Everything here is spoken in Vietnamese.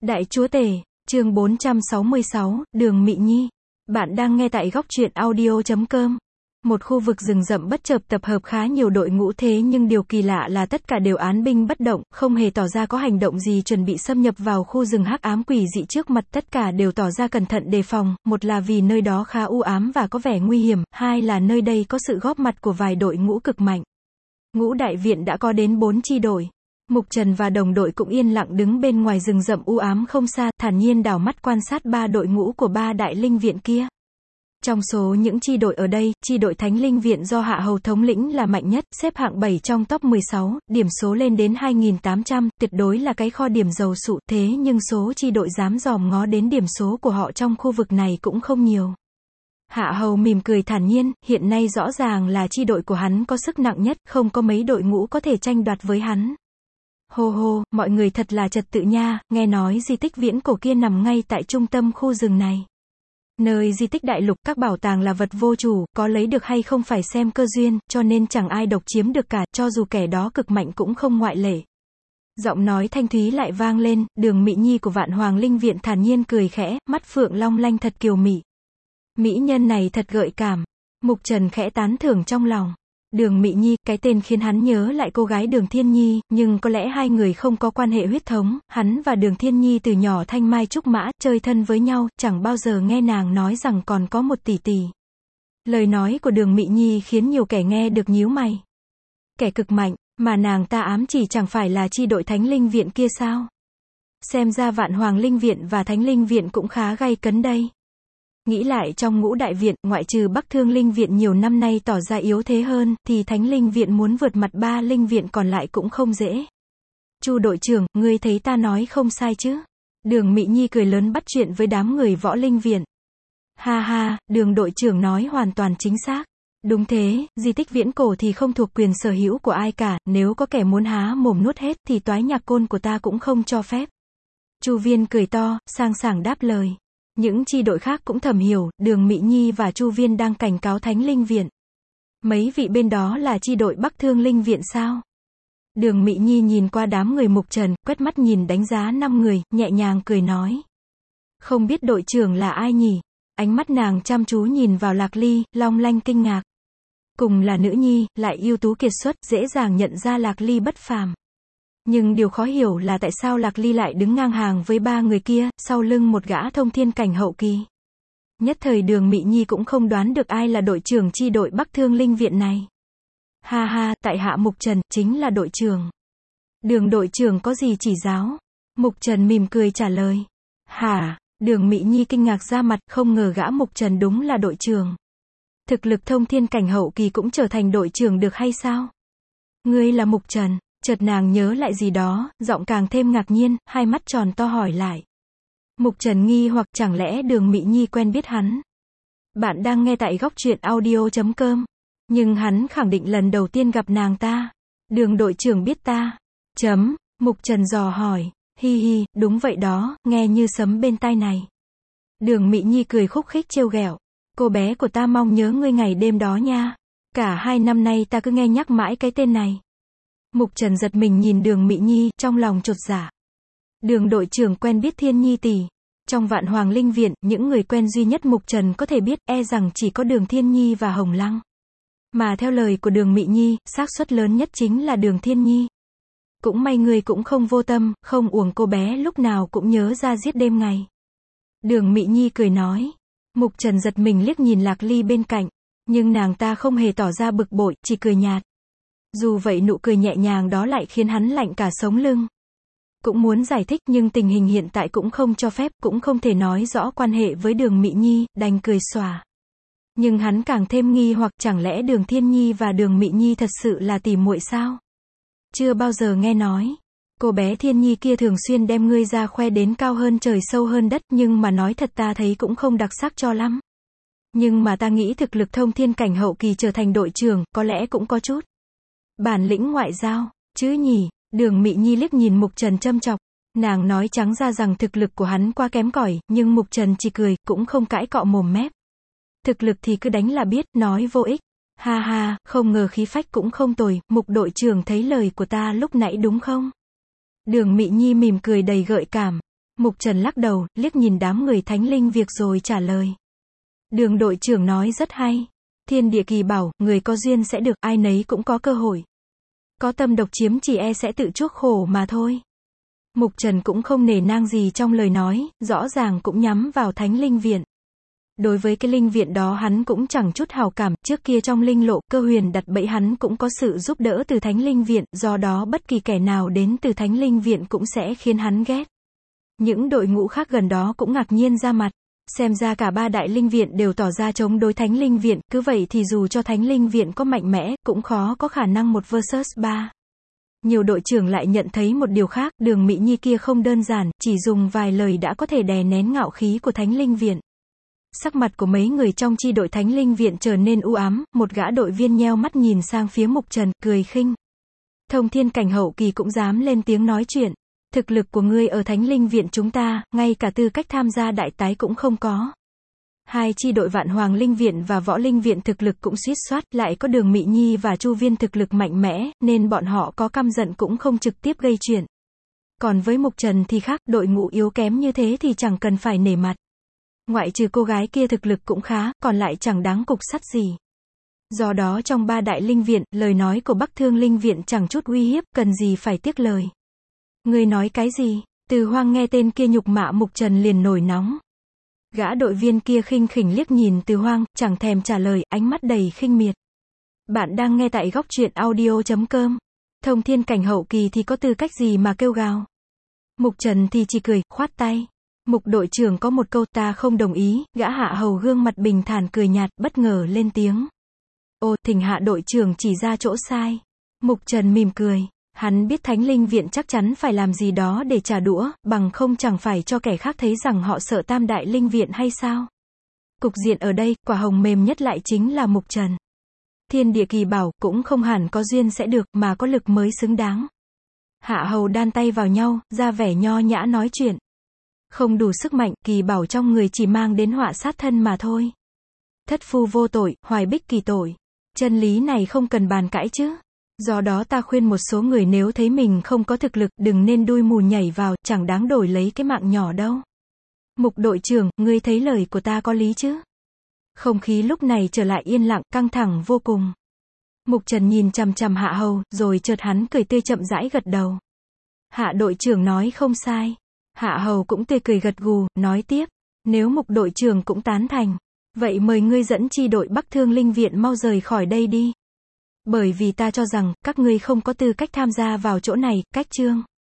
Đại chúa tể, chương 466, Đường Mị Nhi. Bạn đang nghe tại góc truyện audio.com. Một khu vực rừng rậm bất chợt tập hợp khá nhiều đội ngũ, thế nhưng điều kỳ lạ là tất cả đều án binh bất động, không hề tỏ ra có hành động gì chuẩn bị xâm nhập vào khu rừng hắc ám quỷ dị trước mặt. Tất cả đều tỏ ra cẩn thận đề phòng, một là vì nơi đó khá u ám và có vẻ nguy hiểm, hai là nơi đây có sự góp mặt của vài đội ngũ cực mạnh. Ngũ đại viện đã có đến 4 chi đội. Mục Trần và đồng đội cũng yên lặng đứng bên ngoài rừng rậm u ám không xa, thản nhiên đảo mắt quan sát 3 đội ngũ của 3 đại linh viện kia. Trong số những chi đội ở đây, chi đội Thánh Linh Viện do Hạ Hầu thống lĩnh là mạnh nhất, xếp hạng 7 trong top 16, điểm số lên đến 2.800, tuyệt đối là cái kho điểm dầu sụ. Thế nhưng số chi đội dám dòm ngó đến điểm số của họ trong khu vực này cũng không nhiều. Hạ Hầu mỉm cười thản nhiên, hiện nay rõ ràng là chi đội của hắn có sức nặng nhất, không có mấy đội ngũ có thể tranh đoạt với hắn. Hô hô, mọi người thật là trật tự nha, nghe nói di tích viễn cổ kia nằm ngay tại trung tâm khu rừng này. Nơi di tích đại lục, các bảo tàng là vật vô chủ, có lấy được hay không phải xem cơ duyên, cho nên chẳng ai độc chiếm được cả, cho dù kẻ đó cực mạnh cũng không ngoại lệ. Giọng nói thanh thúy lại vang lên, Đường Mị Nhi của Vạn Hoàng Linh Viện thản nhiên cười khẽ, mắt phượng long lanh thật kiều mị. Mỹ nhân này thật gợi cảm. Mục Trần khẽ tán thưởng trong lòng. Đường Mị Nhi, cái tên khiến hắn nhớ lại cô gái Đường Thiên Nhi, nhưng có lẽ hai người không có quan hệ huyết thống, hắn và Đường Thiên Nhi từ nhỏ thanh mai trúc mã, chơi thân với nhau, chẳng bao giờ nghe nàng nói rằng còn có một tỷ tỷ. Lời nói của Đường Mị Nhi khiến nhiều kẻ nghe được nhíu mày. Kẻ cực mạnh, mà nàng ta ám chỉ chẳng phải là chi đội Thánh Linh Viện kia sao? Xem ra Vạn Hoàng Linh Viện và Thánh Linh Viện cũng khá gay cấn đây. Nghĩ lại trong ngũ đại viện, ngoại trừ Bắc Thương Linh Viện nhiều năm nay tỏ ra yếu thế hơn, thì Thánh Linh Viện muốn vượt mặt 3 linh viện còn lại cũng không dễ. Chu đội trưởng, ngươi thấy ta nói không sai chứ? Đường Mị Nhi cười lớn bắt chuyện với đám người Võ Linh Viện. Ha ha, Đường đội trưởng nói hoàn toàn chính xác. Đúng thế, di tích viễn cổ thì không thuộc quyền sở hữu của ai cả, nếu có kẻ muốn há mồm nuốt hết thì toái nhạc côn của ta cũng không cho phép. Chu Viên cười to, sang sảng đáp lời. Những chi đội khác cũng thầm hiểu, Đường Mị Nhi và Chu Viên đang cảnh cáo Thánh Linh Viện. Mấy vị bên đó là chi đội Bắc Thương Linh Viện sao? Đường Mị Nhi nhìn qua đám người Mục Trần, quét mắt nhìn đánh giá 5 người, nhẹ nhàng cười nói. Không biết đội trưởng là ai nhỉ? Ánh mắt nàng chăm chú nhìn vào Lạc Ly, long lanh kinh ngạc. Cùng là nữ nhi, lại ưu tú kiệt xuất, dễ dàng nhận ra Lạc Ly bất phàm. Nhưng điều khó hiểu là tại sao Lạc Ly lại đứng ngang hàng với 3 người kia, sau lưng một gã thông thiên cảnh hậu kỳ. Nhất thời Đường Mị Nhi cũng không đoán được ai là đội trưởng chi đội Bắc Thương Linh Viện này. Ha ha, tại hạ Mục Trần, chính là đội trưởng. Đường đội trưởng có gì chỉ giáo? Mục Trần mỉm cười trả lời. Hả? Đường Mị Nhi kinh ngạc ra mặt, không ngờ gã Mục Trần đúng là đội trưởng. Thực lực thông thiên cảnh hậu kỳ cũng trở thành đội trưởng được hay sao? Ngươi là Mục Trần. Chợt nàng nhớ lại gì đó, giọng càng thêm ngạc nhiên, hai mắt tròn to hỏi lại. Mục Trần nghi hoặc chẳng lẽ Đường Mị Nhi quen biết hắn? Bạn đang nghe tại góc truyện audio.com. Nhưng hắn khẳng định lần đầu tiên gặp nàng ta. Đường đội trưởng biết ta. Mục Trần dò hỏi. Hi hi, đúng vậy đó, nghe như sấm bên tai này. Đường Mị Nhi cười khúc khích trêu ghẹo. Cô bé của ta mong nhớ ngươi ngày đêm đó nha. Cả 2 năm nay ta cứ nghe nhắc mãi cái tên này. Mục Trần giật mình nhìn Đường Mị Nhi, trong lòng chột dạ. Đường đội trưởng quen biết Thiên Nhi tỷ. Trong Vạn Hoàng Linh Viện, những người quen duy nhất Mục Trần có thể biết, e rằng chỉ có Đường Thiên Nhi và Hồng Lăng. Mà theo lời của Đường Mị Nhi, xác suất lớn nhất chính là Đường Thiên Nhi. Cũng may người cũng không vô tâm, không uổng cô bé lúc nào cũng nhớ ra giết đêm ngày. Đường Mị Nhi cười nói. Mục Trần giật mình liếc nhìn Lạc Ly bên cạnh. Nhưng nàng ta không hề tỏ ra bực bội, chỉ cười nhạt. Dù vậy nụ cười nhẹ nhàng đó lại khiến hắn lạnh cả sống lưng. Cũng muốn giải thích nhưng tình hình hiện tại cũng không cho phép, cũng không thể nói rõ quan hệ với Đường Mị Nhi, đành cười xòa. Nhưng hắn càng thêm nghi hoặc chẳng lẽ Đường Thiên Nhi và Đường Mị Nhi thật sự là tỉ muội sao? Chưa bao giờ nghe nói. Cô bé Thiên Nhi kia thường xuyên đem ngươi ra khoe đến cao hơn trời sâu hơn đất, nhưng mà nói thật ta thấy cũng không đặc sắc cho lắm. Nhưng mà ta nghĩ thực lực thông thiên cảnh hậu kỳ trở thành đội trưởng, có lẽ cũng có chút bản lĩnh ngoại giao, chứ nhỉ? Đường Mị Nhi liếc nhìn Mục Trần châm chọc. Nàng nói trắng ra rằng thực lực của hắn quá kém cỏi, nhưng Mục Trần chỉ cười, cũng không cãi cọ mồm mép. Thực lực thì cứ đánh là biết, nói vô ích. Ha ha, không ngờ khí phách cũng không tồi, Mục đội trưởng thấy lời của ta lúc nãy đúng không? Đường Mị Nhi mỉm cười đầy gợi cảm. Mục Trần lắc đầu, liếc nhìn đám người Thánh Linh Việc rồi trả lời. Đường đội trưởng nói rất hay. Thiên địa kỳ bảo, người có duyên sẽ được, ai nấy cũng có cơ hội. Có tâm độc chiếm chỉ e sẽ tự chuốc khổ mà thôi. Mục Trần cũng không nể nang gì trong lời nói, rõ ràng cũng nhắm vào Thánh Linh Viện. Đối với cái linh viện đó hắn cũng chẳng chút hào cảm, trước kia trong linh lộ, Cơ Huyền đặt bẫy hắn cũng có sự giúp đỡ từ Thánh Linh Viện, do đó bất kỳ kẻ nào đến từ Thánh Linh Viện cũng sẽ khiến hắn ghét. Những đội ngũ khác gần đó cũng ngạc nhiên ra mặt. Xem ra cả ba đại linh viện đều tỏ ra chống đối Thánh Linh Viện, cứ vậy thì dù cho Thánh Linh Viện có mạnh mẽ, cũng khó có khả năng 1 vs 3. Nhiều đội trưởng lại nhận thấy một điều khác, Đường Mị Nhi kia không đơn giản, chỉ dùng vài lời đã có thể đè nén ngạo khí của Thánh Linh Viện. Sắc mặt của mấy người trong chi đội Thánh Linh Viện trở nên u ám, một gã đội viên nheo mắt nhìn sang phía Mục Trần, cười khinh. Thông thiên cảnh hậu kỳ cũng dám lên tiếng nói chuyện. Thực lực của ngươi ở Thánh Linh Viện chúng ta, ngay cả tư cách tham gia đại tái cũng không có. Hai chi đội Vạn Hoàng Linh Viện và Võ Linh Viện thực lực cũng suýt soát, lại có Đường Mị Nhi và Chu Viên thực lực mạnh mẽ, nên bọn họ có căm giận cũng không trực tiếp gây chuyện. Còn với Mục Trần thì khác, đội ngũ yếu kém như thế thì chẳng cần phải nể mặt. Ngoại trừ cô gái kia thực lực cũng khá, còn lại chẳng đáng cục sắt gì. Do đó trong ba đại linh viện, lời nói của Bắc Thương Linh Viện chẳng chút uy hiếp, cần gì phải tiếc lời. Ngươi nói cái gì? Từ Hoang nghe tên kia nhục mạ Mục Trần liền nổi nóng. Gã đội viên kia khinh khỉnh liếc nhìn Từ Hoang, chẳng thèm trả lời, ánh mắt đầy khinh miệt. Bạn đang nghe tại góc truyện audio.com. Thông thiên cảnh hậu kỳ thì có tư cách gì mà kêu gào? Mục Trần thì chỉ cười, khoát tay. Mục đội trưởng có một câu ta không đồng ý, gã Hạ Hầu gương mặt bình thản cười nhạt, bất ngờ lên tiếng. Ô, thỉnh Hạ đội trưởng chỉ ra chỗ sai. Mục Trần mỉm cười. Hắn biết Thánh Linh Viện chắc chắn phải làm gì đó để trả đũa, bằng không chẳng phải cho kẻ khác thấy rằng họ sợ Tam Đại Linh Viện hay sao? Cục diện ở đây, quả hồng mềm nhất lại chính là Mục Trần. Thiên địa kỳ bảo, cũng không hẳn có duyên sẽ được, mà có lực mới xứng đáng. Hạ Hầu đan tay vào nhau, ra vẻ nho nhã nói chuyện. Không đủ sức mạnh, kỳ bảo trong người chỉ mang đến họa sát thân mà thôi. Thất phu vô tội, hoài bích kỳ tội. Chân lý này không cần bàn cãi chứ. Do đó ta khuyên một số người nếu thấy mình không có thực lực, đừng nên đui mù nhảy vào, chẳng đáng đổi lấy cái mạng nhỏ đâu. Mục đội trưởng, ngươi thấy lời của ta có lý chứ? Không khí lúc này trở lại yên lặng, căng thẳng vô cùng. Mục Trần nhìn chằm chằm Hạ Hầu, rồi chợt hắn cười tươi chậm rãi gật đầu. Hạ đội trưởng nói không sai. Hạ Hầu cũng tươi cười gật gù, nói tiếp. Nếu Mục đội trưởng cũng tán thành, vậy mời ngươi dẫn chi đội Bắc Thương Linh Viện mau rời khỏi đây đi. Bởi vì ta cho rằng, các ngươi không có tư cách tham gia vào chỗ này, cách chương.